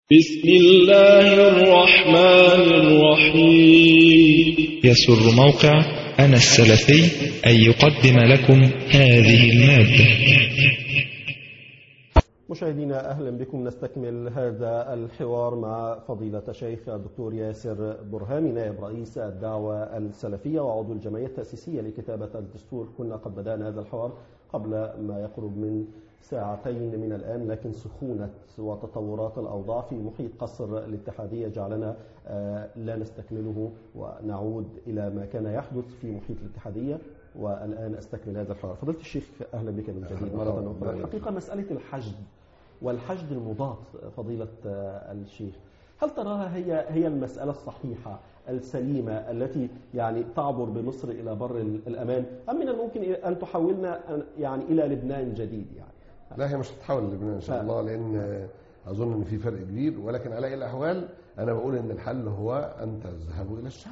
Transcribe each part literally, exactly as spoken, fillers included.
بسم الله الرحمن الرحيم. يسر موقع أنا السلفي أن يقدم لكم هذه المادة. مشاهدينا أهلا بكم. نستكمل هذا الحوار مع فضيلة الشيخ الدكتور ياسر برهامي، نائب رئيس الدعوة السلفية وعضو الجمعية التأسيسية لكتابة الدستور. كنا قد بدأنا هذا الحوار قبل ما يقرب من ساعتين من الآن، لكن سخونة وتطورات الأوضاع في محيط قصر الاتحادية جعلنا لا نستكمله ونعود إلى ما كان يحدث في محيط الاتحادية. والآن أستكمل هذا الحوار. فضيلة الشيخ أهلا بك من جديد مرة أخرى. الحقيقة مسألة الحشد والحشد المضاد فضيلة الشيخ، هل تراها هي هي المسألة الصحيحة السليمة التي يعني تعبر بمصر إلى بر الأمان، أم من الممكن أن تحولنا يعني إلى لبنان جديد؟ يعني لا، هي مش هتتحول للبنان إن شاء الله، لأن أظن أن في فرق كبير. ولكن على أي الأحوال أنا بقول أن الحل هو أن تذهبوا إلى الشعب.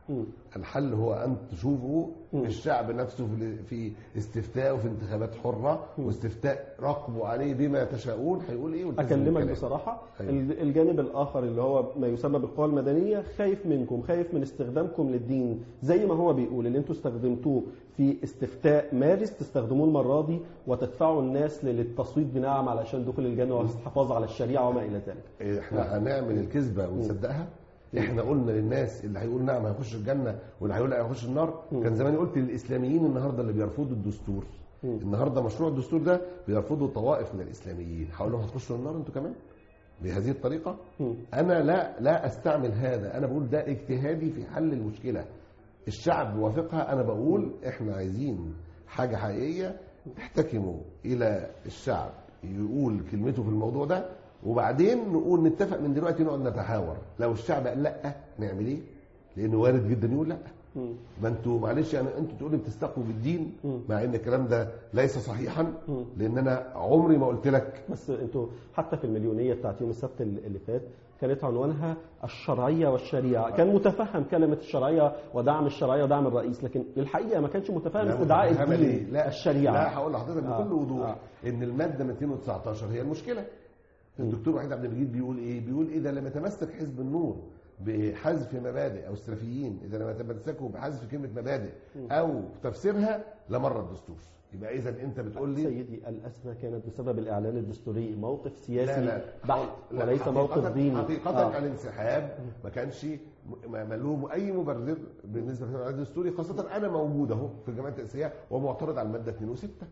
الحل هو أن تشوفوا الشعب نفسه في استفتاء وفي انتخابات حرة واستفتاء رقبوا عليه بما تشاءون، هيقول إيه؟ أكلمك بصراحة. أيوة. الجانب الآخر اللي هو ما يسمى بالقوى المدنية خايف منكم، خايف من استخدامكم للدين، زي ما هو بيقول اللي انتوا استخدمتوه في استفتاء مارس تستخدموه المرة دي وتدفعوا الناس للتصويت بنعم علشان دخول الجنة والحفاظ على الشريعة وما إلى ذلك. احنا هنعمل الكذبة ونصدقها؟ احنا قلنا للناس اللي هيقول نعم هيخش الجنه واللي هيقول لا هيخش النار. م. كان زمان قلت للاسلاميين النهارده اللي بيرفضوا الدستور، م. النهارده مشروع الدستور ده بيرفضوا طوائف من الاسلاميين، هقول لهم هتخشوا النار انتوا كمان بهذه الطريقه؟ م. انا لا لا استعمل هذا، انا بقول ده اجتهادي في حل المشكله. الشعب وافقها، انا بقول احنا عايزين حاجه حقيقيه، احتكموا الى الشعب يقول كلمته في الموضوع ده، وبعدين نقول نتفق من دلوقتي نقعد نتحاور. لو الشعب قال لا نعمل ايه؟ لانه وارد جدا يقول لا. م. ما انتوا معلش يعني انتوا تقولوا بتستقوا بالدين، م. مع ان الكلام ده ليس صحيحا، م. لان انا عمري ما قلت لك. بس انتوا حتى في المليونيه بتاعت يوم السبت اللي فات كانت عنوانها الشرعيه والشريعه، كان متفهم كلمه الشرعيه ودعم الشرعيه ودعم الرئيس، لكن الحقيقه ما كانش متفهم ادعاء الدين. لا الشريعه. لا، هقول لحضرتك بكل آه. وضوح آه. ان الماده مئتين وتسعتاشر هي المشكله. الدكتور وحيد عبد المجيد بيقول ايه؟ بيقول اذا لم يتمسك حزب النور بحذف مبادئ او السلفيين اذا لم يتمسكوا بحذف كلمه مبادئ او تفسيرها لمر الدستور. يبقى اذا انت بتقول لي سيدي الازمه كانت بسبب الاعلان الدستوري، موقف سياسي لا لا بحت وليس موقف ديني. حقيقه آه. الانسحاب ما كانش ملوم اي مبرر بالنسبه للاعلان الدستوري، خاصه انا موجود اهو في الجمعيه التاسيسيه ومعترض على الماده اثنين وستة،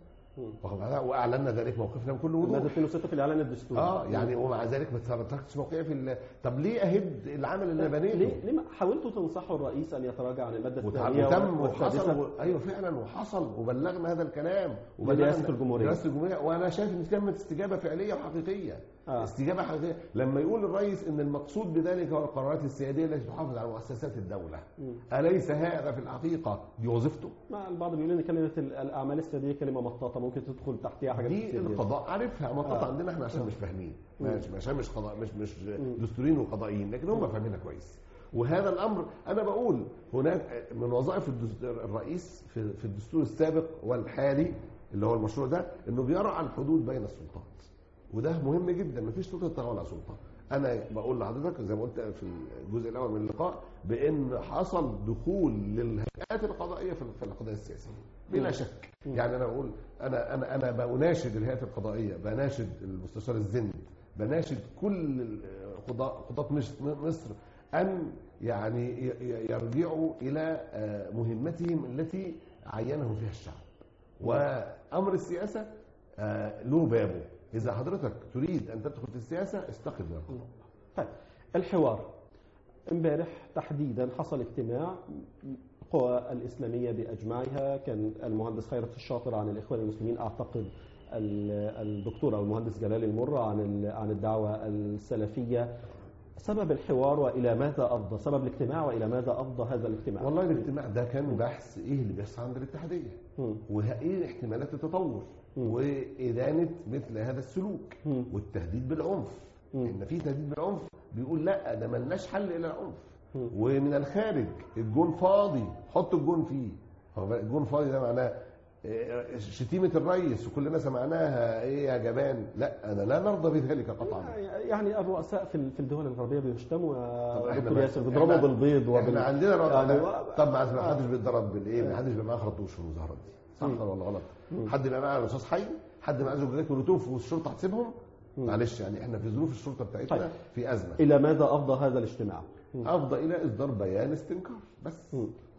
واعلنا ذلك موقفنا بكل وضوح. الماده اثنين وستة في الاعلان الدستوري. اه يعني ومع ذلك ما تركتش موقعي في ال... طب ليه اهد العمل اللي بنيته؟ ليه ليه حاولتوا تنصحوا الرئيس ان يتراجع عن الماده الثانيه وتم وحصل و... ايوه فعلا وحصل وبلغنا هذا الكلام ورئاسه الجمهوريه رئاسه الجمهوريه وانا شايف ان كانت استجابه فعليه وحقيقيه. آه. استجابه حقيقيه لما يقول الرئيس ان المقصود بذلك هو القرارات السياديه التي تحافظ على مؤسسات الدوله. م. اليس هذا في الحقيقه دي وظيفته؟ ما البعض بيقول ان كلمه الاعمال السياديه كلمه مطاطه ممكن تدخل تحتها حاجات دي كتير. القضاء عارفها مطاطه آه. عندنا احنا عشان آه. مش فاهمين، مش عشان مش قضاء مش مش دستوريين وقضائيين، لكن هم فاهمينها كويس. وهذا الامر انا بقول هناك من وظائف الرئيس في الدستور السابق والحالي اللي هو المشروع ده انه بيرعى الحدود بين السلطات، وده مهم جدا. مفيش سلطه تتغول على سلطه. انا بقول لحضرتك زي ما قلت في الجزء الاول من اللقاء بان حصل دخول للهيئات القضائيه في القضايا السياسيه بلا شك. يعني انا بقول انا انا انا بناشد الهيئات القضائيه، بناشد المستشار الزند، بناشد كل قضاة قضاة مصر ان يعني يرجعوا الى مهمتهم التي عينهم فيها الشعب. وامر السياسه له بابه. إذا حضرتك تريد أن تدخل في السياسة استقل يا رب. طيب الحوار امبارح تحديدا حصل اجتماع القوى الإسلامية بأجمعها، كان المهندس خيرت الشاطر عن الإخوان المسلمين، أعتقد الدكتور أو المهندس جلال المرة عن عن الدعوة السلفية. سبب الحوار وإلى ماذا أفضى؟ سبب الاجتماع وإلى ماذا أفضى هذا الاجتماع؟ والله الاجتماع ده كان بحث إيه اللي بيحصل عند الاتحادية وإيه احتمالات التطور وإدانة مثل هذا السلوك م. والتهديد بالعنف. م. إن في تهديد بالعنف بيقول لا ده ملناش حل إلى العنف. م. ومن الخارج الجون فاضي، حط الجون فيه. الجون فاضي ده معناه شتيمة الرئيس وكلنا سمعناها ايه يا جبان، لا انا لا نرضى بذلك قطعا. يعني الرؤساء في في الدول الغربيه بيشتموا يا دكتور ياسر، احنا بيضربوا بالبيض وبال احنا عندنا يعني يعني طب ما حدش بيتضرب بالايه، ما حدش بيبقى معاه خرطوش في المظاهرات دي، صح ولا غلط؟ حد بيبقى معاه رصاص حي، حد معاه زجاجات مولوتوف والشرطه هتسيبهم؟ معلش يعني احنا في ظروف الشرطه بتاعتنا طيب. في ازمه. الى ماذا افضى هذا الاجتماع؟ افضى الى اصدار بيان استنكار بس.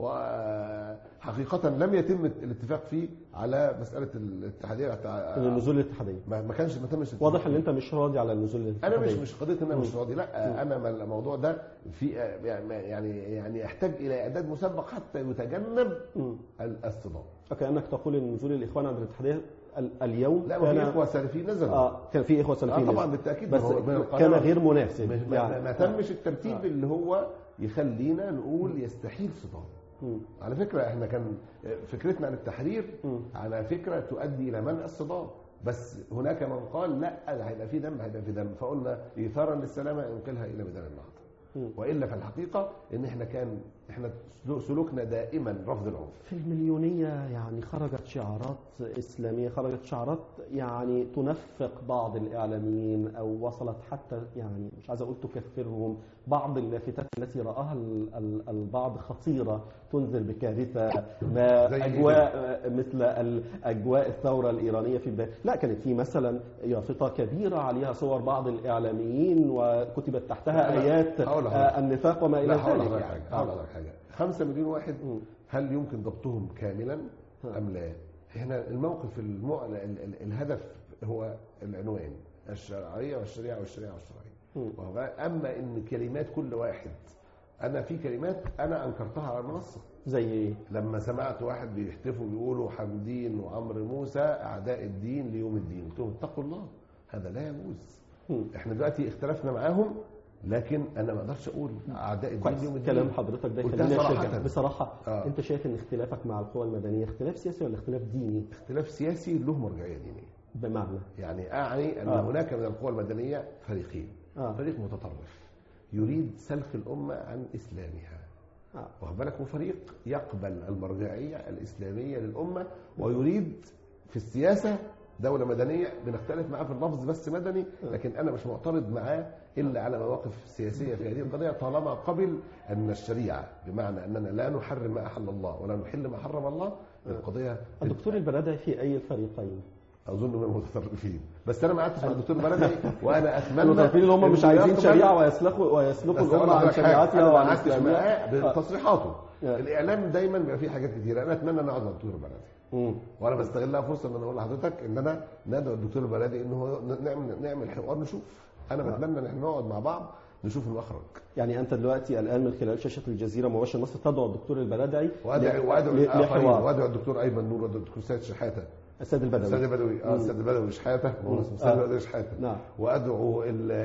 وحقيقه لم يتم الاتفاق فيه على مساله الاتحاديه بتاع النزول الاتحاديه، ما كانش ما تمش. واضح ان انت مش راضي على النزول الاتحاديه. انا مش مش قضيه ان انا مش راضي، لا انا الموضوع ده في يعني يعني يحتاج الى اعداد مسبق حتى يتجنب الصدام. كانك تقول ان نزول الاخوان عند الاتحاديه اليوم لا كان في اخوه سلفيين نزلوا. اه كان في اخوه سلفيين آه طبعا بالتاكيد، بس كان غير مناسب يعني ما, ما تمش الترتيب آه. اللي هو يخلينا نقول يستحيل صدام. مم. على فكره احنا كان فكرتنا عن التحرير مم. على فكره تؤدي الى منع الصدام، بس هناك من قال لا هيبقى في دم هيبقى في دم، فقلنا ايثارا للسلامه انقلها الى ميدان النهضه. والا في الحقيقه ان احنا كان احنا سلوكنا دائما رفض العنف. في المليونيه يعني خرجت شعارات اسلاميه، خرجت شعارات يعني تنفق بعض الاعلاميين او وصلت حتى يعني مش عايز اقول تكفرهم، بعض اللافتات التي راها البعض خطيره تنذر بكارثه، ما اجواء مثل اجواء الثوره الايرانيه في بدايه، لا كانت في مثلا يافطه كبيره عليها صور بعض الاعلاميين وكتبت تحتها ايات النفاق وما الى ذلك. يعني هقول لك حاجه، خمسة مليون واحد هل يمكن ضبطهم كاملا ام لا؟ هنا الموقف المع... الهدف هو العنوان الشرعيه والشريعه والشريعه والشرعيه. اما ان كلمات كل واحد، انا في كلمات انا انكرتها على المنصه. زي ايه؟ لما سمعت واحد بيحتفوا بيقولوا حمدين وعمرو موسى اعداء الدين ليوم الدين، قلت لهم اتقوا الله، هذا لا يجوز. احنا دلوقتي اختلفنا معاهم، لكن انا ما اقدرش اقول اعداء الدين يوم الدين. كلام حضرتك ده خلينا نشجع بصراحه. آه. انت شايف ان اختلافك مع القوى المدنيه اختلاف سياسي ولا اختلاف ديني؟ اختلاف سياسي له مرجعيه دينيه. بمعنى يعني اعني ان آه. هناك من القوى المدنيه فريقين. آه. فريق متطرف يريد سلخ الامه عن اسلامها، آه. واخد بالك، وفريق يقبل المرجعيه الاسلاميه للامه ويريد في السياسه دولة مدنية. بنختلف معاه في اللفظ بس مدني، لكن أنا مش معترض معاه إلا على مواقف سياسية في هذه القضية، طالما قبل أن الشريعة بمعنى أننا لا نحرم ما أحل الله ولا نحل ما حرم الله. القضية الدكتور البرادعي في أي الفريقين؟ أظن من المتطرفين، بس أنا ما قعدتش مع الدكتور البرادعي وأنا أتمنى المتطرفين اللي هم مش عايزين شريعة ويسلخوا ويسلخوا الأمة عن شريعتها وعن إسلامها بتصريحاته. الإعلام دايما بيبقى فيه حاجات كتيرة، أنا أتمنى أن أقعد مع الدكتور البرادعي. مم. وانا بستغلها فرصه ان انا اقول لحضرتك ان انا ندعو الدكتور البرادعي ان هو نعمل نعمل حوار نشوف. انا آه. بتمنى ان احنا نقعد مع بعض نشوف المخرج. يعني انت دلوقتي الان من خلال شاشه الجزيره مباشر مصر تدعو الدكتور البرادعي وادعو وادعو الاخرين، وادعو الدكتور ايمن نور وادعو الدكتور سيد شحاته السيد البدوي السيد البدوي اه السيد البدوي شحاته هو اسمه السيد البدوي شحاته. نعم. وادعو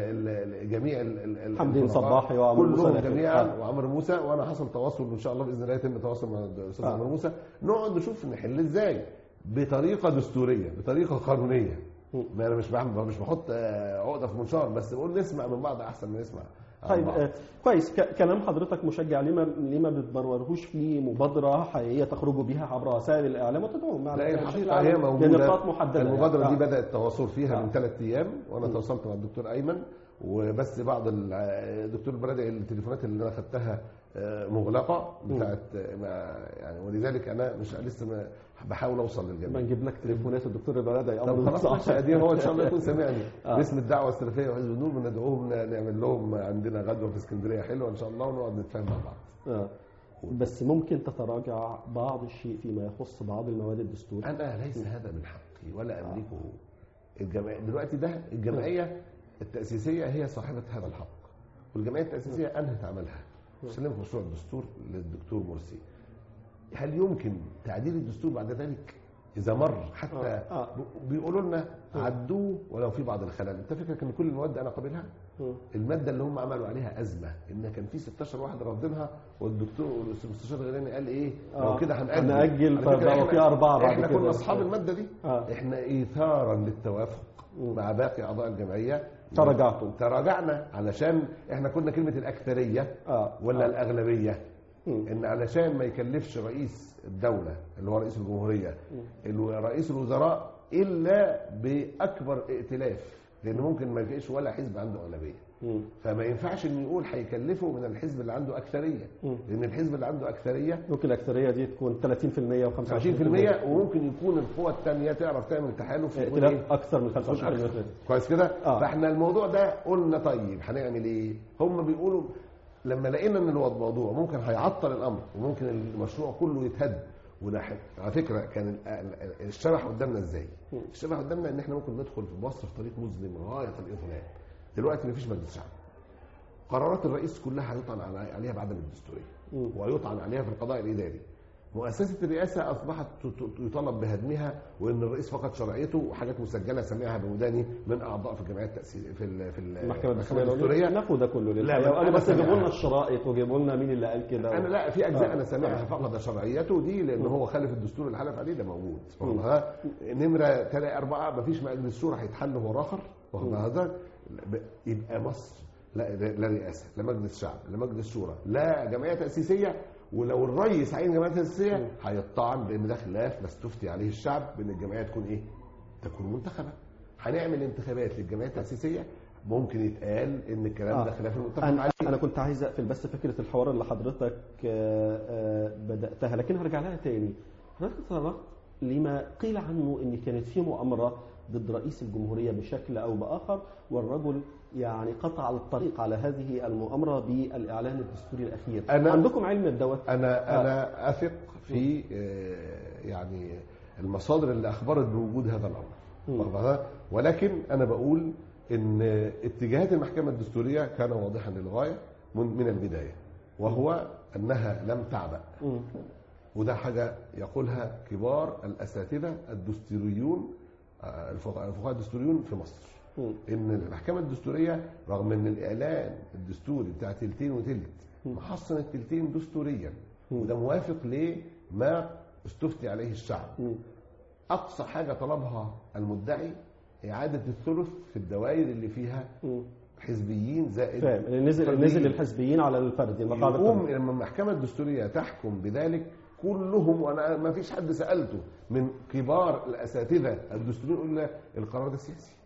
جميع حمدين صباحي وعمرو موسى جميعا آه. وعمرو موسى، وانا حصل تواصل ان شاء الله باذن الله يتم التواصل مع الاستاذ عمرو موسى، نقعد نشوف نحل ازاي بطريقه دستوريه بطريقه قانونيه. ما انا مش بعمل مش بحط عقده في منشار، بس نقول نسمع من بعض احسن من نسمع. طيب آه كويس، كلام حضرتك مشجع. ليه ما ليه ما بتبرروش في مبادره حقيقيه تخرجوا بها عبر وسائل الاعلام وتدعوهم على لا الحقيقه هي موجوده لنقاط محدده. المبادره يعني. دي بدا التواصل فيها آه. من ثلاث ايام، وانا تواصلت مع الدكتور ايمن، وبس بعض الدكتور البرادعي التليفونات اللي انا خدتها مغلقه بتاعت يعني، ولذلك انا مش لسه بحاول اوصل للجميع. بنجيب لك تليفونات الدكتور البرادعي امر خلاص دي هو ان شاء الله يكون سامعني. آه. باسم الدعوه السلفيه وحزب النور بندعوهم نعمل لهم عندنا غدوه في اسكندريه حلوه ان شاء الله ونقعد نتفاهم مع بعض. آه. بس ممكن تتراجع بعض الشيء فيما يخص بعض المواد الدستوريه. انا ليس هذا من حقي ولا املكه. الجمعيه دلوقتي ده الجمعيه التاسيسيه هي صاحبه هذا الحق، والجمعيه التاسيسيه انهت عملها وسلمت مشروع الدستور للدكتور مرسي. هل يمكن تعديل الدستور بعد ذلك اذا مر حتى آه. آه. بيقولوا لنا عدوه ولو في بعض الخلل؟ انت فكرك ان كل المواد انا قابلها؟ الماده اللي هم عملوا عليها ازمه ان كان في ستاشر واحد رافضينها، والدكتور المستشار الغيلاني قال ايه آه. لو كده هنأجل هنأجل فبقوا في اربعه بعد كده. احنا كنا اصحاب الماده دي آه. احنا ايثارا للتوافق مع باقي اعضاء الجمعيه تراجعتم تراجعنا علشان احنا كنا كلمه الاكثريه آه. ولا آه. الاغلبيه ان علشان ما يكلفش رئيس الدوله اللي هو رئيس الجمهوريه رئيس الوزراء الا باكبر ائتلاف، لان ممكن ما يبقاش ولا حزب عنده اغلبيه، فما ينفعش ان يقول هيكلفه من الحزب اللي عنده اكثريه، لان الحزب اللي عنده اكثريه ممكن الاكثريه دي تكون ثلاثين بالمئة و25% وممكن يكون القوى الثانيه تعرف تعمل تحالف ائتلاف اكثر من خمسة وعشرين بالمئة. كويس كده. آه. فاحنا الموضوع ده قلنا طيب هنعمل ايه؟ هم بيقولوا لما لقينا ان الموضوع ممكن هيعطل الامر وممكن المشروع كله يتهد، ونحن على فكره كان الشرح قدامنا ازاي؟ الشرح قدامنا ان احنا ممكن ندخل في مصر في طريق مظلم غايه الاظلام. دلوقتي مفيش مجلس شعب، قرارات الرئيس كلها هيطعن عليها بعدم الدستوريه ويطعن عليها في القضاء الاداري. مؤسسه الرئاسه اصبحت يطالب بهدمها، وان الرئيس فقد شرعيته، وحاجات مسجله سمعها بوداني من اعضاء في الجمعيه التاسيسيه في ال في المحكمه الدستوريه. ناخد ده كله للحقيقه، انا بس جيبوا لنا الشرائط وجيبوا لنا مين اللي قال كده. انا لا في اجزاء آه. انا سامعها فقد شرعيته دي لان هو خالف الدستور اللي حلف عليه، ده موجود. ها نمره ثلاثة أربعة مفيش مجلس شورى هيتحل هو اخر، هذا يبقى مصر لا لا رئاسه، لا مجلس شعب، لا مجلس شورى، لا جمعيه تاسيسيه. ولو الرئيس عين جمعيه تاسيسيه هيطعن بان ده خلاف ما استفتي عليه الشعب بان الجمعيه تكون ايه؟ تكون منتخبه. هنعمل انتخابات للجمعيه التاسيسيه، ممكن يتقال ان الكلام آه. ده خلاف المتفق عليه. انا كنت عايز اقفل بس فكره الحوار اللي حضرتك بداتها، لكن هرجع لها تاني. حضرتك تطرقت لما قيل عنه ان كانت في مؤامره ضد رئيس الجمهورية بشكل أو بآخر، والرجل يعني قطع الطريق على هذه المؤامرة بالإعلان الدستوري الأخير. أنا عندكم علم الدوت؟ أنا أنا أثق في يعني المصادر اللي أخبرت بوجود هذا الأمر، ولكن أنا بقول إن اتجاهات المحكمة الدستورية كان واضحا للغاية من البداية، وهو أنها لم تعبأ، وده حاجة يقولها كبار الأساتذة الدستوريون الفقهاء الدستوريون في مصر، م. ان المحكمه الدستوريه رغم ان الاعلان الدستوري بتاع تلتين وتلت محصن التلتين دستوريا، م. وده موافق لما استفتي عليه الشعب، م. اقصى حاجه طلبها المدعي اعاده الثلث في الدوائر اللي فيها م. حزبيين زائد فاهم نزل نزل الحزبيين على الفردي. يقوم لما المحكمه الدستوريه تحكم بذلك كلهم، وانا ما فيش حد سالته من كبار الاساتذه الدستوريين يقول القرار ده سياسي.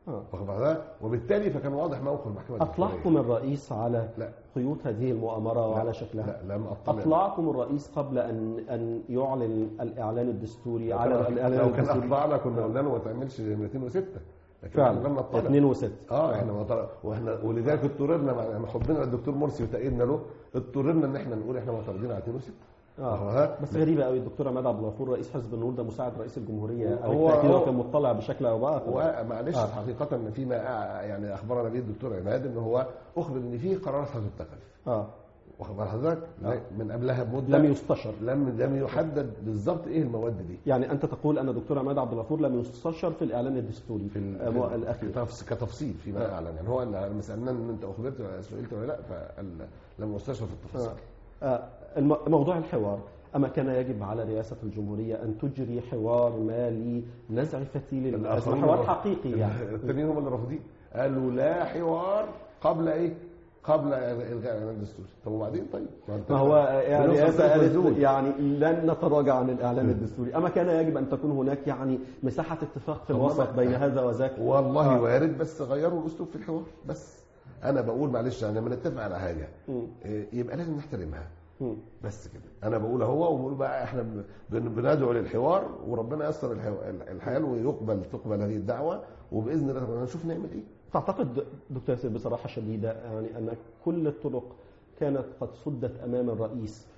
اه وبالتالي فكان واضح موقف المحكمه الدستوريه. اطلعكم الرئيس على لا. خيوط هذه المؤامره وعلى شكلها؟ لا لم أطلع. اطلعكم الرئيس قبل ان ان يعلن الاعلان الدستوري على الاعلان لو كان اطلعنا كنا قلنا له ما تعملش مئتين وستة، فعلا اثنين وستة. اه احنا ما واحنا ولذلك اضطررنا مع حبنا للدكتور مرسي وتأييدنا له، اضطررنا ان احنا نقول احنا معترضين على اثنين وستة. اه بس غريبه قوي الدكتور عماد عبد الغفور رئيس حزب النور ده مساعد رئيس الجمهوريه، هو كان مطلع بشكل او باخر. ومعلش آه. حقيقه ان فيما يعني اخبرنا به الدكتور عماد ان هو اخبر ان في قرارات هتتخذ اه واخبر حضرتك آه. من قبلها بمده لم يستشر، لم لم يحدد بالظبط ايه المواد دي. يعني انت تقول ان الدكتور عماد عبد الغفور لم يستشر في الاعلان الدستوري في الاخير كتفصيل فيما آه. اعلن، يعني هو لما سالنا ان انت اخبرت ولا سئلت ولا لا فقال لم يستشر في التفاصيل. آه. موضوع الحوار، أما كان يجب على رئاسة الجمهورية أن تجري حوار مالي نزع فتيل الأزمة، حوار حقيقي يعني. التانيين هم اللي رافضين، قالوا لا حوار قبل إيه؟ قبل إلغاء الإعلان الدستوري. طب وبعدين طيب؟ ما هو الرئاسة قالت يعني لن نتراجع عن الإعلان الدستوري، أما كان يجب أن تكون هناك يعني مساحة اتفاق في الوسط بين هذا وذاك. والله آه. وارد، بس غيروا الأسلوب في الحوار. بس أنا بقول معلش يعني لما نتفق على حاجة يبقى لازم نحترمها. بس كده انا بقول اهو، وبقول بقى احنا بندعو للحوار وربنا ييسر الحال ويقبل تقبل هذه الدعوه، وباذن الله نشوف نعمل ايه. تعتقد دكتور ياسر بصراحه شديده يعني ان كل الطرق كانت قد سدت امام الرئيس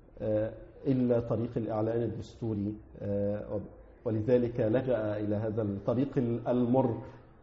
الا طريق الاعلان الدستوري، ولذلك لجأ الى هذا الطريق المر؟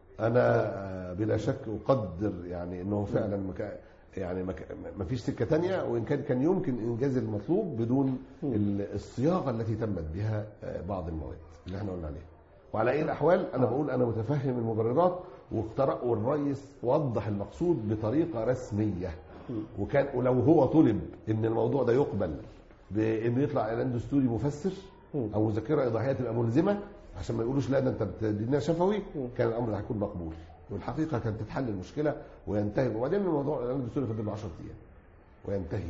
انا بلا شك اقدر يعني انه فعلا مكا يعني ما فيش سكه ثانيه، وان كان كان يمكن انجاز المطلوب بدون الصياغه التي تمت بها بعض المواد اللي احنا قلنا عليها. وعلى اي الاحوال انا بقول انا متفهم المبررات، واقترأ والرئيس وضح المقصود بطريقه رسميه، وكان ولو هو طلب ان الموضوع ده يقبل بان يطلع اعلان دستوري مفسر او مذكره ايضاحيه تبقى ملزمه عشان ما يقولوش لا ده انت بتدينا شفوي، كان الامر هيكون مقبول، والحقيقه كانت تتحل المشكله وينتهي. وبعدين الموضوع الدستوري فضل له عشرة ايام وينتهي.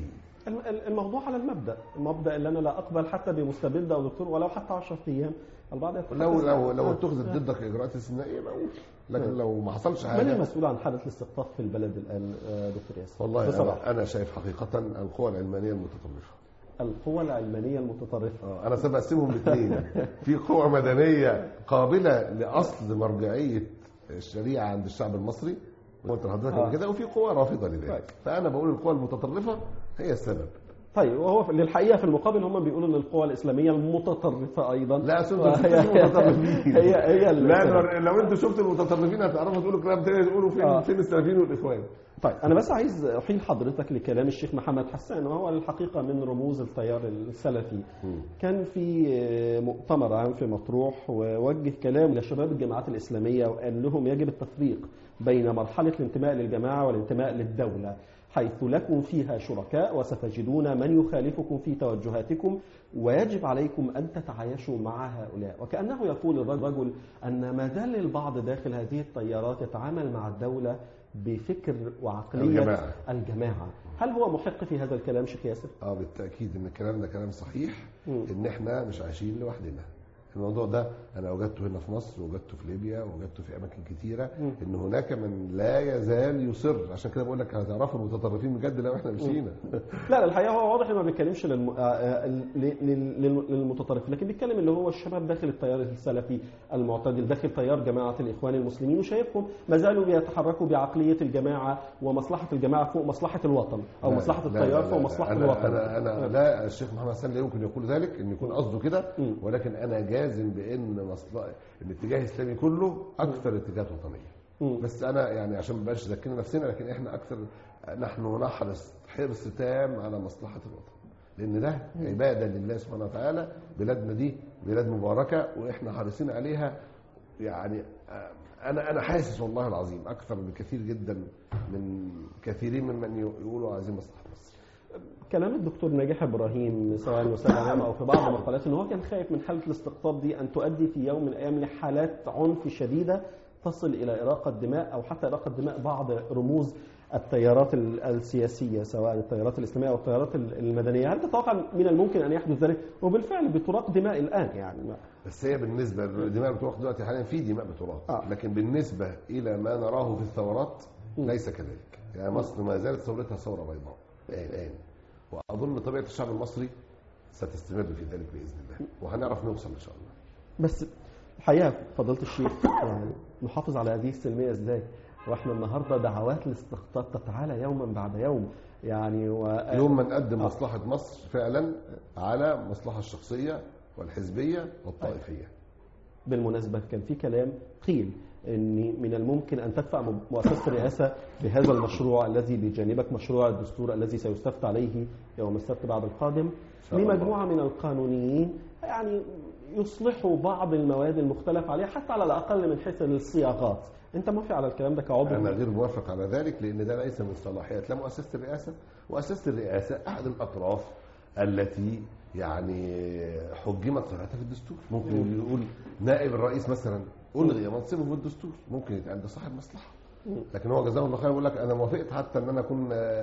الموضوع على المبدا، المبدا اللي انا لا اقبل حتى بمستبد او دكتور ولو حتى عشرة ايام. البعض لو لو لو اتخذت ضدك اجراءات استثنائيه بقول، لكن لو ما حصلش حاجه. من المسؤول عن حاله الاستقطاب في البلد الان دكتور ياسر؟ والله أنا, انا شايف حقيقه القوى العلمانيه المتطرفه. القوى العلمانيه المتطرفه اه انا سبقسمهم باثنين. في قوى مدنيه قابله لاصل مرجعيه الشريعه عند الشعب المصري وانت حضرتك آه. كده، وفي قوى رافضه لذلك. فانا بقول القوى المتطرفه هي السبب. طيب وهو للحقيقه في المقابل هم بيقولوا ان القوى الاسلاميه المتطرفه ايضا. لا انتوا شفتوا المتطرفين. هي هي لا لو انتوا شفتوا المتطرفين هتعرفوا تقولوا كلام تاني، تقولوا فين آه. فين السلفيين والاخوان. طيب انا بس عايز احيل حضرتك لكلام الشيخ محمد حسان، وهو الحقيقه من رموز التيار السلفي. م. كان في مؤتمر عام في مطروح ووجه كلام لشباب الجماعات الاسلاميه وقال لهم يجب التفريق بين مرحله الانتماء للجماعه والانتماء للدوله، حيث لكم فيها شركاء وستجدون من يخالفكم في توجهاتكم ويجب عليكم أن تتعايشوا مع هؤلاء. وكأنه يقول الرجل أن ما زال البعض داخل هذه التيارات يتعامل مع الدولة بفكر وعقلية الجماعة. الجماعة. هل هو محق في هذا الكلام شيخ ياسر؟ آه بالتأكيد إن الكلام ده كلام صحيح. م. إن إحنا مش عايشين لوحدنا. الموضوع ده أنا وجدته هنا في مصر وجدته في ليبيا وجدته في أماكن كتيرة. م. إن هناك من لا يزال يصر، عشان كده بقول لك هتعرفوا المتطرفين بجد لو إحنا مشينا. لا الحقيقة هو واضح إنه ما بيتكلمش للم... للمتطرف، لكن بيتكلم اللي هو الشباب داخل التيار السلفي المعتدل، داخل تيار جماعة الإخوان المسلمين، وشايفهم ما زالوا بيتحركوا بعقلية الجماعة ومصلحة الجماعة فوق مصلحة الوطن أو مصلحة التيار فوق مصلحة أنا الوطن. أنا أنا لا, لا الشيخ محمد حسان لا يمكن يقول ذلك، إن يكون قصده كده، ولكن أنا جازم بأن مصلحة الاتجاه الإسلامي كله أكثر اتجاهات وطنية. بس أنا يعني عشان ما نبقاش ذاكرين نفسنا، لكن إحنا أكثر نحن نحرص حرص تام على مصلحة الوطن، لأن ده عبادة لله سبحانه وتعالى. بلادنا دي بلاد مباركة وإحنا حريصين عليها. يعني أنا أنا حاسس والله العظيم أكثر بكثير جدا من كثيرين ممن يقولوا عايزين مصلحة مصر. كلام الدكتور ناجح إبراهيم سواء وسلام أو في بعض مقالات إن هو كان خايف من حالة الاستقطاب دي أن تؤدي في يوم من الأيام لحالات عنف شديدة تصل إلى إراقة دماء أو حتى إراقة دماء بعض رموز التيارات السياسية سواء التيارات الإسلامية أو التيارات المدنية. هل تتوقع من الممكن أن يحدث ذلك؟ وبالفعل بتراق دماء الآن يعني. بس هي بالنسبة للدماء بتراق دلوقتي حاليا، في دماء بتراق آه. لكن بالنسبة إلى ما نراه في الثورات ليس كذلك. يعني مصر ما زالت ثورتها ثورة بيضاء الآن، وأظن طبيعة الشعب المصري ستستمر في ذلك بإذن الله، وهنعرف نوصل إن شاء الله. بس الحقيقة فضيلة الشيخ يعني نحافظ على هذه السلمية إزاي؟ واحنا النهارده دعوات الاستقطاب تتعالى يوما بعد يوم يعني و... يوم ما نقدم مصلحة مصر فعلا على مصلحة الشخصية والحزبية والطائفية. بالمناسبة كان في كلام قيل ان من الممكن ان تدفع مؤسسة الرئاسة بهذا المشروع الذي بجانبك، مشروع الدستور الذي سيستفتى عليه يوم السبت بعد القادم، لمجموعة من القانونيين يعني يصلحوا بعض المواد المختلف عليها حتى على الأقل من حيث الصياغات. أنت موافق على الكلام ده كعضو؟ أنا غير موافق على ذلك، لأن ده ليس من صلاحيات لا مؤسسة الرئاسة. مؤسسة الرئاسة أحد الأطراف التي يعني حجمت صلاحيتها في الدستور. ممكن يقول نائب الرئيس مثلا ألغي منصبه في الدستور، ممكن يتقال ده صاحب مصلحة، لكن هو جزاه الله خير يقول لك انا موافقت حتى ان انا اكون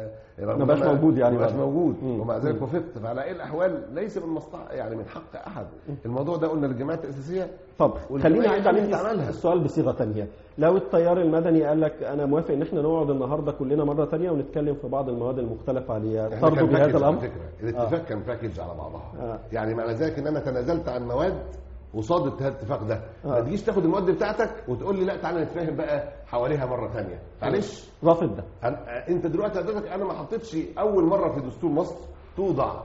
ما بقاش موجود يعني ما بقاش موجود ومع ذلك وافقت. فعلى اي الاحوال ليس من مصلحه يعني من حق احد. الموضوع ده قلنا للجماعات الاساسيه. طب خلينا نعيد عليه السؤال بصيغه ثانيه. لو التيار المدني قال لك انا موافق ان احنا نقعد النهارده كلنا مره ثانيه ونتكلم في بعض المواد المختلف عليها، ترضوا بهذا الامر؟ الاتفاق آه. كان باكج على بعضها آه. يعني معنى ذلك ان انا تنازلت عن مواد قصاد الاتفاق ده. آه. ما تجيش تاخد المواد بتاعتك وتقول لي لا تعالى نتفاهم بقى حواليها مره ثانيه. معلش رافض ده. انت دلوقتي حضرتك انا ما حطيتش اول مره في دستور مصر توضع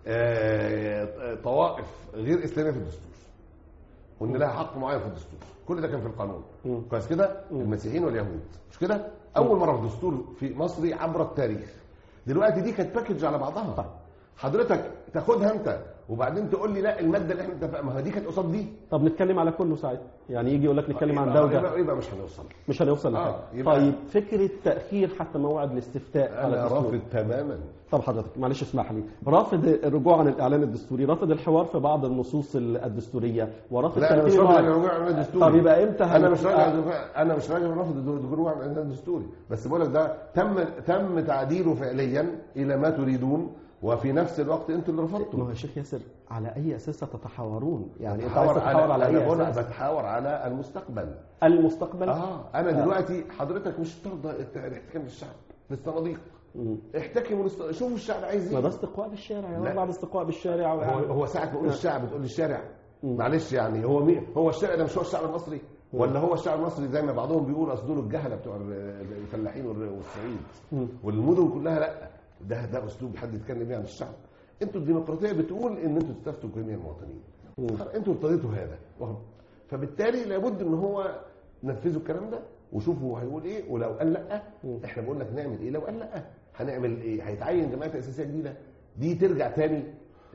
طوائف غير اسلاميه في الدستور وان لها حق معين في الدستور. كل ده كان في القانون كويس كده، المسيحيين واليهود مش كده. اول مره في دستور في مصري عبر التاريخ. دلوقتي دي كانت باكج على بعضها. طيب. حضرتك تاخدها انت وبعدين تقول لي لا الماده اللي احنا اتفقنا ما دي كانت قصاد دي. طب نتكلم على كله ساعتها، يعني يجي يقول لك نتكلم عن ده وده يبقى, يبقى مش هنوصل مش هنوصل لحاجه. آه طيب فكره تاخير حتى موعد الاستفتاء انا رافض تماما. طب حضرتك معلش اسمح لي، رافض الرجوع عن الاعلان الدستوري، رافض الحوار في بعض النصوص الدستوريه، ورافض لا انا مش رافض الرجوع عن الاعلان الدستوري. طب يبقى امتى؟ انا مش راجل انا مش راجل رافض الرجوع عن الاعلان الدستوري، بس بقول لك ده تم تم تعديله فعليا الى ما تريدون وفي نفس الوقت انتوا اللي رفضتوا. ما هو الشيخ ياسر على اي اساس تتحاورون؟ يعني انت عايز تتحاور على اي اساس؟ بتحاور على المستقبل. المستقبل اه انا آه. دلوقتي حضرتك مش ترضى الاحتكام بالشعب في الصناديق، احتكموا الست... شوفوا الشعب عايز ايه. ما ده استقواء بالشارع يا يعني بعد استقواء بالشارع هو, هو ساعه ما اقول الشعب بتقول لي الشارع، معلش يعني هو مين هو الشارع ده؟ مش هو الشعب المصري ولا هو الشعب المصري زي ما بعضهم بيقول اصل دول الجهله بتوع الفلاحين والصعيد والمدن كلها؟ لا، ده ده اسلوب حد يتكلم بيه عن الشعب. انتوا الديمقراطيه بتقول ان انتوا تستفتوا جميع المواطنين، انتوا ارتضيتوا هذا، فبالتالي لابد ان هو نفذوا الكلام ده وشوفوا هيقول ايه. ولو قال لا احنا بقول لك نعمل ايه. لو قال لا هنعمل ايه؟ هيتعين جمعيه تاسيسيه جديده دي ترجع تاني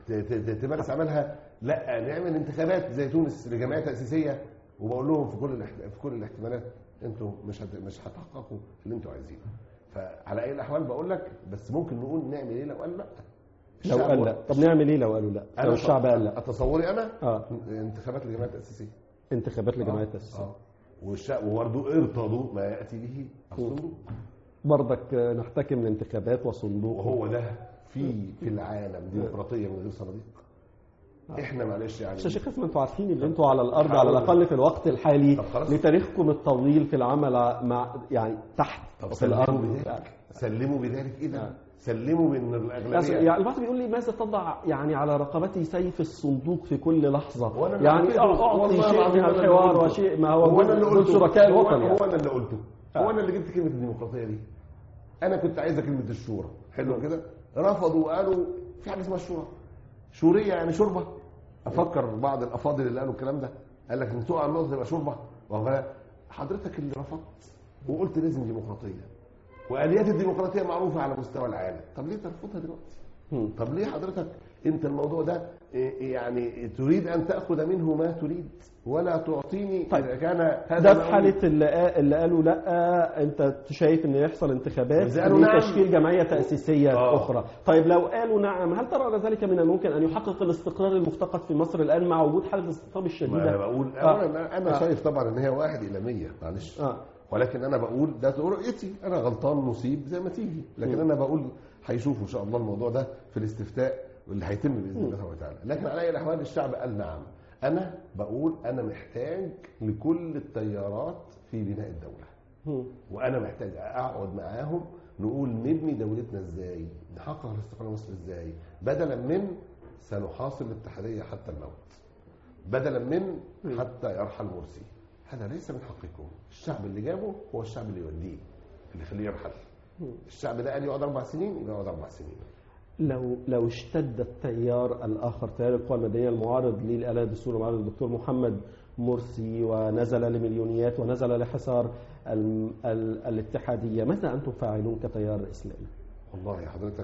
تمارس عملها؟ لا، نعمل انتخابات زي تونس لجمعيه تاسيسيه وبقول لهم في كل في كل الاحتمالات انتوا مش مش هتحققوا اللي انتوا عايزينه. فعلى اي الاحوال بقول لك بس ممكن نقول نعمل ايه لو قال لا. لو قال لا طب نعمل ايه لو قالوا لا؟ لو الشعب قال لا تصوري انا اه انتخابات لجمعيه تاسيسيه انتخابات لجمعيه تاسيسيه اه والشعب وبرضه ارتضوا ما ياتي به الصندوق. برضك نحتكم لانتخابات وصندوق، وهو ده في في العالم ديمقراطيه من غير صناديق؟ احنا معلش يعني يا شيخ اسمه انتوا عارفين ان انتوا على الارض على الاقل في الوقت الحالي لتاريخكم الطويل في العمل مع يعني تحت في الارض. بذلك. سلموا بذلك اذا سلموا بان الاغلبيه يعني البعض بيقول لي ماذا تضع يعني على رقبتي سيف الصندوق في كل لحظه؟ يعني اعطي شيء من الحوار وشيء ما هو من شركاء الوطن. هو انا اللي قلته، هو انا اللي جبت كلمه الديمقراطيه دي. انا كنت عايزه كلمه الشورى، حلو كده، رفضوا وقالوا في حاجه اسمها الشورى. شوريه يعني شوربه. افكر بعض الافاضل اللي قالوا الكلام ده قال لك ان تقع النقطه تبقى شوربه. حضرتك اللي رفضت وقلت لازم ديمقراطيه واليات الديمقراطيه معروفه على مستوى العالم، طب ليه ترفضها دلوقتي؟ طب ليه حضرتك انت الموضوع ده يعني تريد ان تاخذ منه ما تريد ولا تعطيني؟ طيب كان هذا في حاله اللي, اللي قالوا لا انت شايف ان يحصل انتخابات لتشكيل نعم. جمعيه تاسيسيه آه. اخرى. طيب لو قالوا نعم هل ترى ذلك من الممكن ان يحقق الاستقرار المفتقد في مصر الان مع وجود حاله الاستقطاب الشديده؟ انا بقول آه. انا, أنا آه. شايف طبعا ان هي واحد الى مية معلش آه. ولكن انا بقول ده رؤيتي، انا غلطان مصيب زي ما تيجي، لكن م. انا بقول هيشوفوا ان شاء الله الموضوع ده في الاستفتاء واللي هيتم باذن الله سبحانه وتعالى. لكن على اي الاحوال الشعب قال نعم. انا بقول انا محتاج لكل التيارات في بناء الدوله م. وانا محتاج اقعد معاهم نقول نبني دولتنا ازاي، نحقق الاستقرار مصر ازاي، بدلا من سنحاصر الاتحاديه حتى الموت، بدلا من م. حتى يرحل مرسي. هذا ليس من حقكم. الشعب اللي جابه هو الشعب اللي يوديه اللي يخليه يرحل. الشعب ده قال يقعد اربع سنين يبقى يقعد اربع سنين. لو لو اشتد التيار الاخر تيار القوى المدنيه المعارض للآلة الدستور المعارض الدكتور محمد مرسي ونزل لمليونيات ونزل لحصار ال ال الاتحاديه، ماذا انتم فاعلون كتيار اسلامي؟ والله حضرتك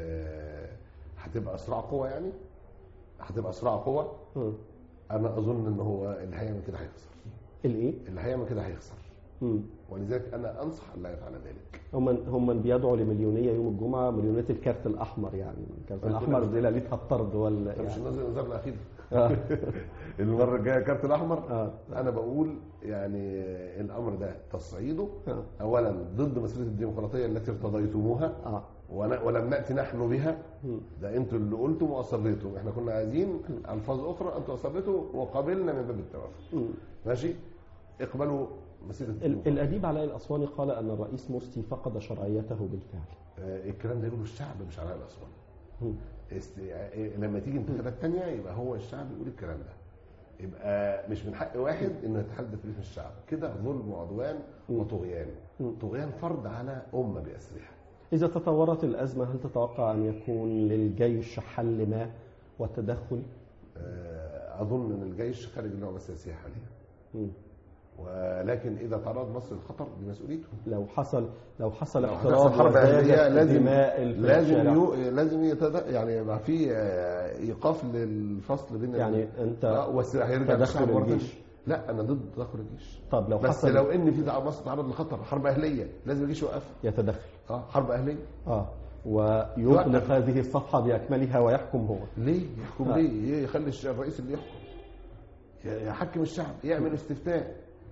هتبقى صراع قوى، يعني هتبقى صراع قوى. انا اظن ان هو اللي هيعمل كده هيخسر. الايه؟ اللي هيعمل كده هيخسر. ولذلك انا انصح ان لا يفعل ذلك. هم هم بيدعوا لمليونيه يوم الجمعه، مليونيه الكارت الاحمر، يعني الكارت الاحمر دي ليلتها الطرد ولا يعني مش نازل النظام الاخير المره الجايه كارت الاحمر. آه. انا بقول يعني الامر ده تصعيده آه. اولا ضد مسيره الديمقراطيه التي ارتضيتموها آه. ولم ناتي نحن بها، ده انتوا اللي قلتم واصريتم، احنا كنا عايزين الفاظ اخرى، انتوا اصريتوا وقابلنا من باب التوافق. ماشي، اقبلوا مسيره الديمقراطيه. الاديب علاء الاسواني قال ان الرئيس مرسي فقد شرعيته بالفعل. آه الكلام ده يقوله الشعب مش علاء الاسواني. است... لما تيجي انتخابات ثانيه يبقى هو الشعب يقول الكلام ده، يبقى مش من حق واحد انه يتحدث باسم الشعب، كده ظلم وعدوان وطغيان، طغيان فرض على امه باسرها. إذا تطورت الأزمة هل تتوقع أن يكون للجيش حل ما والتدخل؟ أظن أن الجيش خارج اللعبة السياسية حاليا، ولكن إذا تعرض مصر للخطر بمسؤوليته. لو حصل لو حصل احتراب حرب أهلية لازم لازم يو لازم يعني يبقى في إيقاف للفصل بين يعني أنت هيرجع تدخل الجيش. لا انا ضد تدخل الجيش. طب لو بس حصل لو ان في مصر تعرض لخطر حرب اهليه لازم الجيش يوقف يتدخل. اه حرب اهليه اه ويغلق هذه الصفحه باكملها ويحكم هو. ليه يحكم؟ آه. ليه يخلي الرئيس اللي يحكم يحكم الشعب، يعمل استفتاء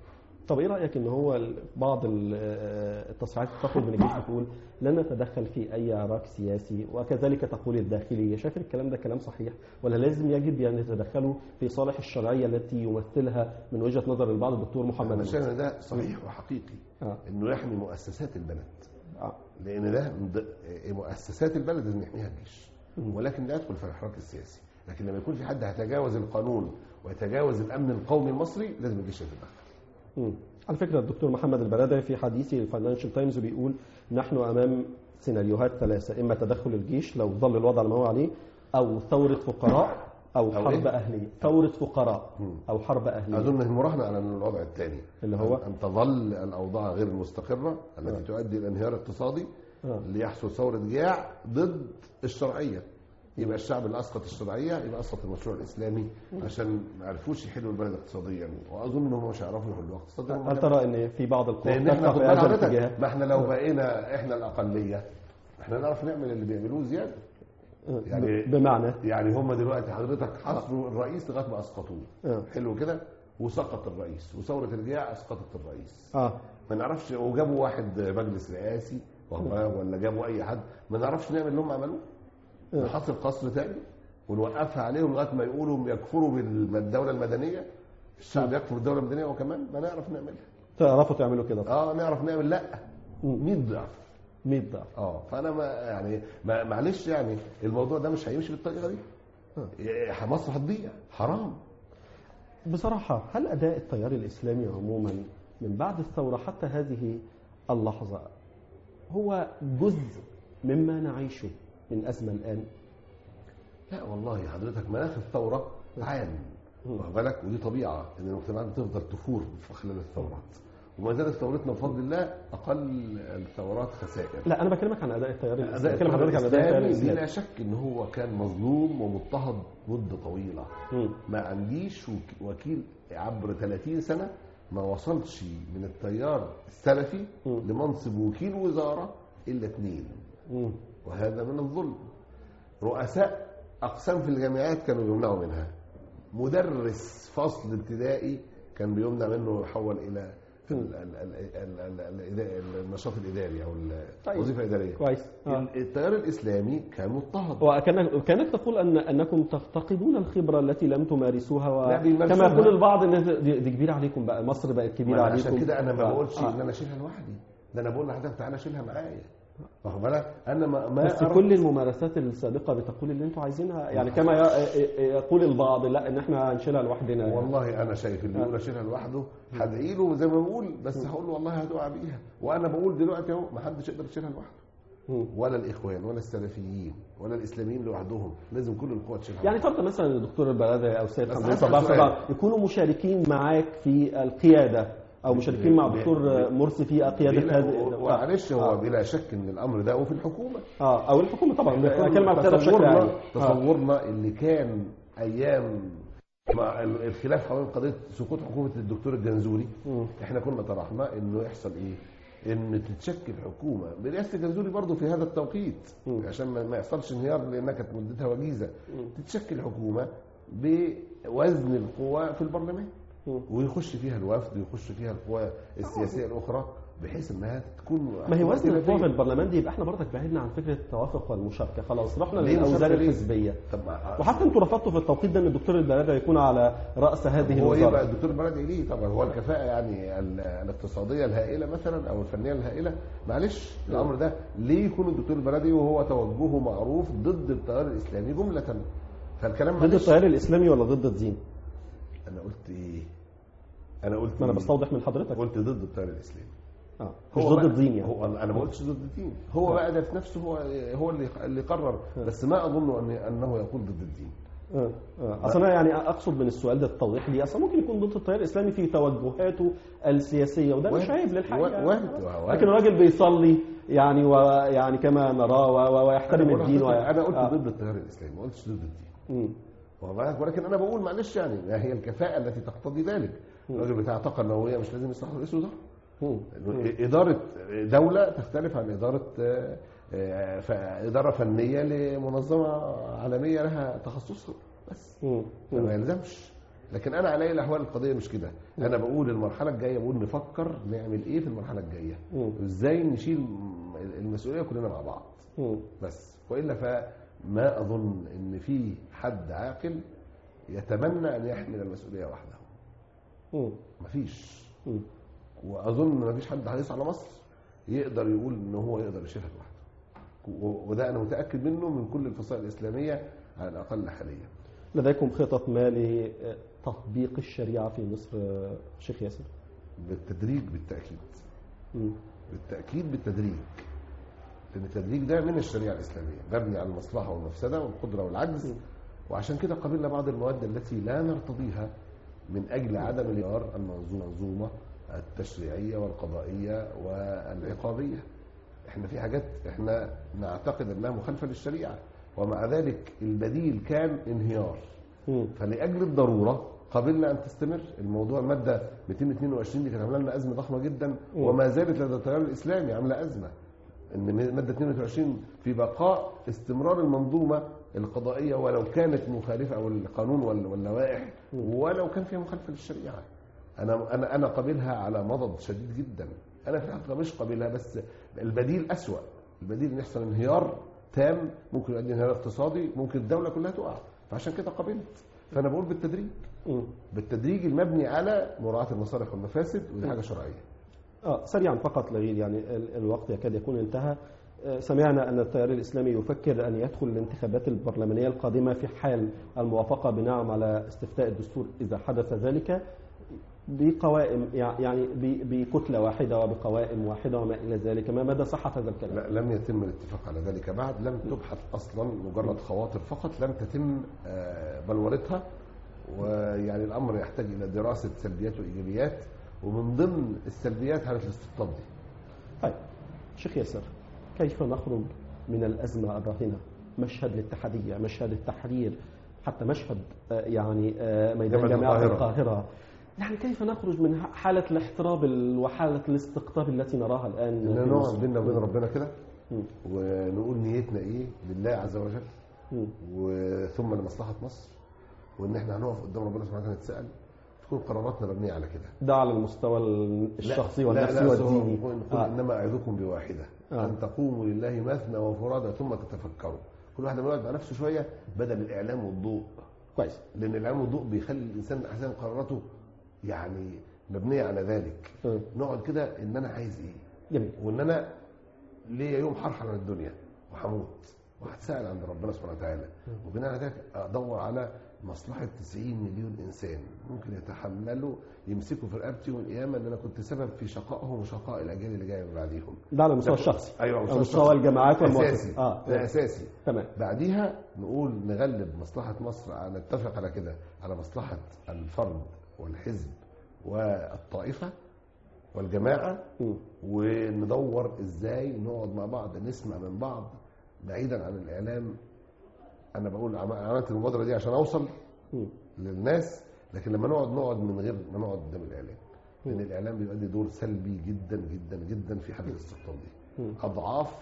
طب ايه رايك ان هو بعض التصريحات تخرج من الجيش بتقول لن نتدخل في اي عراك سياسي، وكذلك تقول الداخليه؟ شايف الكلام ده كلام صحيح، ولا لازم يجب ان يتدخلوا في صالح الشرعيه التي يمثلها من وجهه نظر البعض الدكتور محمد؟ انا شايف ده صحيح وحقيقي آه. انه يحمي مؤسسات البلد آه. لان ده مؤسسات البلد لازم يحميها الجيش، ولكن لا يدخل في الحراك السياسي. لكن لما يكون في حد هيتجاوز القانون ويتجاوز الامن القومي المصري لازم الجيش يتدخل. على فكره الدكتور محمد البرادعي في حديثه الفاينانشال تايمز بيقول نحن امام سيناريوهات ثلاثه، اما تدخل الجيش لو ظل الوضع على ما هو عليه، او ثوره فقراء، او حرب اهليه. ثوره فقراء او حرب اهليه. اظن المراهنه على الوضع الثاني اللي هو ان تظل الاوضاع غير المستقره التي آه. تؤدي الى انهيار اقتصادي آه. ليحصل ثوره جياع ضد الشرعيه. يبقى الشعب اللي اسقط الشرعيه يبقى اسقط المشروع الاسلامي عشان ما عرفوش يحلوا البلد اقتصاديا، واظن انهم مش هيعرفوا يحلوها اقتصاديا. هل ترى ان في بعض القوى لان احنا في هذا الاتجاه؟ ما احنا لو بقينا احنا الاقليه احنا نعرف نعمل اللي بيعملوه زياده. يعني بمعنى يعني هم دلوقتي حضرتك حصروا الرئيس لغايه ما اسقطوه. حلو كده، وسقط الرئيس وثوره الجياع اسقطت الرئيس. اه ما نعرفش، وجابوا واحد مجلس رئاسي ولا جابوا اي حد، ما نعرفش نعمل اللي هم عملوه. نحصل قصر تاني ونوقفها عليهم لغايه ما يقولوا يكفروا بالدوله المدنيه، الشعب يكفر بالدوله المدنيه وكمان ما نعرف نعملها. تعرفوا تعملوا كده؟ اه نعرف نعمل. لا مية ضعف مية ضعف. اه فانا ما يعني ما معلش يعني الموضوع ده مش هيمشي بالطريقه دي. آه. مصر هتضيع، حرام. بصراحه هل اداء التيار الاسلامي عموما من بعد الثوره حتى هذه اللحظه هو جزء مما نعيشه من أزمة الآن؟ لا والله حضرتك مناخ الثورة عام واخد بالك، ودي طبيعة ان المجتمعات بتفضل تفور في خلال الثورات، وما زالت ثورتنا بفضل الله أقل الثورات خسائر. لا أنا بكلمك عن أداء التيار الإسلامي. بكلم حضرتك عن أداء التيار الإسلامي. بلا شك إن هو كان مظلوم ومضطهد مدة طويلة. م. ما عنديش وكيل عبر ثلاثين سنة ما وصلش من التيار السلفي م. لمنصب وكيل وزارة إلا اثنين، وهذا من الظلم. رؤساء أقسام في الجامعات كانوا بيمنعوا منها، مدرس فصل ابتدائي كان بيمنع منه يحول إلى النشاط الإداري أو الوظيفة الإدارية. كويس. التيار الإسلامي كان مضطهد. وكانك تقول أن أنكم تفتقدون الخبرة التي لم تمارسوها، وكما يقول البعض أن دي كبيرة عليكم بقى، مصر بقت كبيرة عليكم. عشان كده أنا ما بقولش إن أنا أشيلها لوحدي، ده أنا بقول لحضرتك تعالى شيلها معايا. واخد بالك؟ انا ما, ما بس كل الممارسات السابقه بتقول اللي انتوا عايزينها، يعني كما يقول البعض لا ان احنا هنشيلها لوحدنا. والله يعني انا شايف اللي يقول اشيلها لوحده هدعي له زي ما بقول، بس هقول له والله هتقع بيها. وانا بقول دلوقتي اهو ما حدش يقدر يشيلها لوحده، ولا الاخوان ولا السلفيين ولا الاسلاميين لوحدهم، لازم كل القوى تشيلها. يعني فرض مثلا الدكتور البرادعي او السيد حمدان صباح يكونوا مشاركين معاك في القياده او مشاركين مع الدكتور مرسي في قياده هذه. معلش هو آه. بلا شك ان الامر ده وفي الحكومه اه او الحكومه طبعا كلمه بتاعتها بشكل عام. تصورنا آه. اللي كان ايام مع الخلاف حول قضيه سقوط حكومه الدكتور الجنزوري، م. احنا كنا طرحنا انه يحصل ايه، ان تتشكل حكومه برئاسه الجنزوري برضه في هذا التوقيت، م. عشان ما يحصلش انهيار لانها كانت مدتها وجيزه. م. تتشكل حكومه بوزن القوى في البرلمان، ويخش فيها الوفد ويخش فيها القوى السياسيه الاخرى بحيث انها تكون. ما هي وزن القوى في البرلمان دي يبقى احنا برضك بعدنا عن فكره التوافق والمشاركه، خلاص رحنا للاوزان الحزبيه. وحتى انتوا رفضتوا في التوقيت ده ان الدكتور البرادعي يكون على راس هذه الوزاره. هو يبقى الدكتور البرادعي ليه طبعا هو الكفاءه يعني الاقتصاديه الهائله مثلا او الفنيه الهائله، معلش الامر ده ليه يكون الدكتور البرادعي وهو توجهه معروف ضد التيار الاسلامي جمله؟ فالكلام ضد التيار الاسلامي ولا ضد الدين؟ انا قلت ايه؟ انا قلت ما انا بستوضح من حضرتك. قلت ضد التيار الاسلامي. اه مش ضد الدين يعني. هو انا ما قلتش ضد الدين، هو بقى ده في نفسه هو هو اللي اللي قرر، بس ما اظن ان انه يقول ضد الدين. اه اه اصلا يعني اقصد من السؤال ده التوضيح لي، اصلا ممكن يكون ضد التيار الاسلامي في توجهاته السياسيه، وده مش عيب للحقيقه. لكن الراجل بيصلي يعني ويعني كما نراه ويحترم الدين. انا قلت آه. ضد التيار الاسلامي، ما قلتش ضد الدين. ولكن انا بقول معلش يعني هي الكفاءه التي تقتضي ذلك. الراجل بتاع طاقه نوويه مش لازم يصلح رئيس وزراء. اداره دوله تختلف عن اداره اداره فنيه لمنظمه عالميه لها تخصصها، بس ما يلزمش لكن انا علي الاحوال القضيه مش كده. انا بقول المرحله الجايه، بقول نفكر نعمل ايه في المرحله الجايه، وازاي نشيل المسؤوليه كلنا مع بعض. بس والا فما اظن ان في حد عاقل يتمنى ان يحمل المسؤوليه وحده. مفيش. واظن مفيش حد حريص على مصر يقدر يقول ان هو يقدر يشيلها لوحده، وده انا متاكد منه من كل الفصائل الاسلاميه على الاقل حاليا. لديكم خطط ما لتطبيق الشريعه في مصر شيخ ياسر؟ بالتدريج بالتاكيد. م. بالتاكيد بالتدريج، لان التدريج ده من الشريعه الاسلاميه مبني على المصلحه والمفسده والقدره والعجز. م. وعشان كده قبلنا بعض المواد التي لا نرتضيها من اجل عدم الإيار المنظومه التشريعيه والقضائيه والعقابيه. احنا في حاجات احنا نعتقد انها مخالفه للشريعه، ومع ذلك البديل كان انهيار. م. فلاجل الضروره قبلنا ان تستمر الموضوع. الماده مئتين واثنين وعشرين دي كانت عامله لنا ازمه ضخمه جدا، م. وما زالت لدى التيار الاسلامي عامله ازمه. ان ماده اثنين وعشرين في بقاء استمرار المنظومه القضائيه ولو كانت مخالفه، او القانون واللوائح ولو كان فيها مخالفه للشريعه. انا انا انا قابلها على مضض شديد جدا. انا في الحقيقه مش قابلها، بس البديل اسوأ. البديل ان يحصل انهيار تام، ممكن يؤدي انهيار اقتصادي، ممكن الدوله كلها تقع. فعشان كده قابلت. فانا بقول بالتدريج، بالتدريج المبني على مراعاه المصالح والمفاسد، ودي حاجه شرعيه. اه سريعا فقط لغير يعني الوقت يكاد يكون انتهى. سمعنا أن التيار الإسلامي يفكر أن يدخل الانتخابات البرلمانية القادمة في حال الموافقة بنعم على استفتاء الدستور إذا حدث ذلك، بقوائم يعني بكتلة واحدة وبقوائم واحدة وما إلى ذلك. ما مدى صحة هذا الكلام؟ لا، لم يتم الاتفاق على ذلك بعد. لم تبحث أصلا، مجرد خواطر فقط، لم تتم بلورتها. ويعني الأمر يحتاج إلى دراسة سلبيات وإيجابيات، ومن ضمن السلبيات حالة الاستقطاب دي. طيب شيخ ياسر، كيف نخرج من الأزمة الراهنة؟ مشهد الاتحادية، مشهد التحرير، حتى مشهد يعني ميدان جامعة القاهرة. يعني كيف نخرج من حالة الاحتراب وحالة الاستقطاب التي نراها الآن؟ نقعد بيننا وبين ربنا كده ونقول نيتنا إيه لله عز وجل، وثم لمصلحة مصر، وإن إحنا هنقف قدام ربنا سبحانه وتعالى نتسأل. تكون قراراتنا مبنية على كده. ده على المستوى الشخصي والنفسي والديني. آه. إنما أعظكم بواحدة، آه. أن تقوموا لله مثنى وفرادى ثم تتفكروا. كل واحد يقعد مع نفسه شوية بدل الإعلام والضوء. كويس. لأن الإعلام والضوء بيخلي الإنسان أحيانا قراراته يعني مبنية على ذلك. م. نقعد كده إن أنا عايز إيه؟ جميل. وإن أنا ليا يوم هرحل عن الدنيا وهموت وهتسأل عند ربنا سبحانه وتعالى، وبناء على ذلك أدور على مصلحة تسعين مليون إنسان ممكن يتحملوا يمسكوا في رقبتي يوم القيامة ان انا كنت سبب في شقائهم وشقاء الاجيال اللي جايه من بعديهم. ده على المستوى الشخصي. ايوه، على مستوى الجماعات والمؤسسات. اه ده اساسي. تمام. بعديها نقول نغلب مصلحة مصر، نتفق على كده، على مصلحة الفرد والحزب والطائفة والجماعة، م. وندور ازاي نقعد مع بعض نسمع من بعض بعيدا عن الاعلام. انا بقول عملت المبادره دي عشان اوصل م. للناس، لكن لما نقعد نقعد من غير ما نقعد قدام الاعلام، لان الاعلام بيؤدي دور سلبي جدا جدا جدا في حاله الاستقطاب دي، اضعاف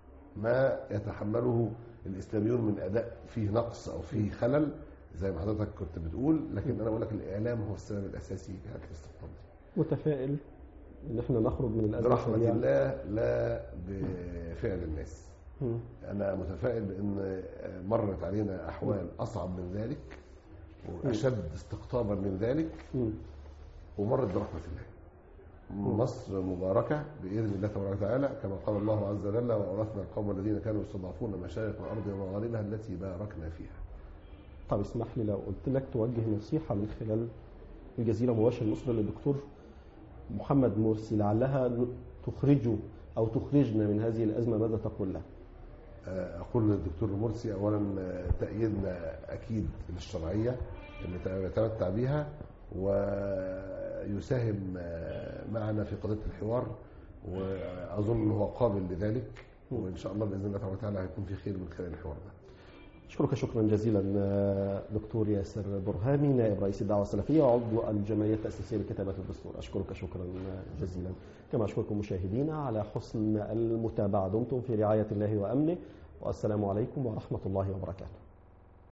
ما يتحمله الاسلاميون من اداء فيه نقص او فيه خلل زي ما حضرتك كنت بتقول. لكن انا بقول لك الاعلام هو السبب الاساسي في حاله الاستقطاب دي. متفائل ان احنا نخرج من الازمه برحمه الله لا بفعل الناس. أنا متفائل بأن مرت علينا أحوال أصعب من ذلك وأشد استقطابا من ذلك، ومرت برحمة الله. مصر مباركة بإذن الله تبارك وتعالى، كما قال الله عز وجل: وأورثنا القوم الذين كانوا يستضعفون مشارق الأرض ومغاربها التي باركنا فيها. طب اسمح لي لو قلت لك توجه نصيحة من خلال الجزيرة مباشر مصر للدكتور محمد مرسي لعلها تخرجه أو تخرجنا من هذه الأزمة، ماذا تقول له؟ أقول للدكتور مرسي أولا تأييدنا أكيد للشرعية اللي يتمتع بها، ويساهم معنا في قضية الحوار، وأظن هو قابل لذلك، وإن شاء الله بإذن الله تعالى تعالى هيكون في خير من خلال الحوار ده. أشكرك شكرا جزيلا دكتور ياسر برهامي، نائب رئيس الدعوة السلفية وعضو الجمعية التأسيسية لكتابة الدستور. أشكرك شكرا جزيلا، كما أشكركم مشاهدينا على حسن المتابعة. دمتم في رعاية الله وأمنه، والسلام عليكم ورحمة الله وبركاته.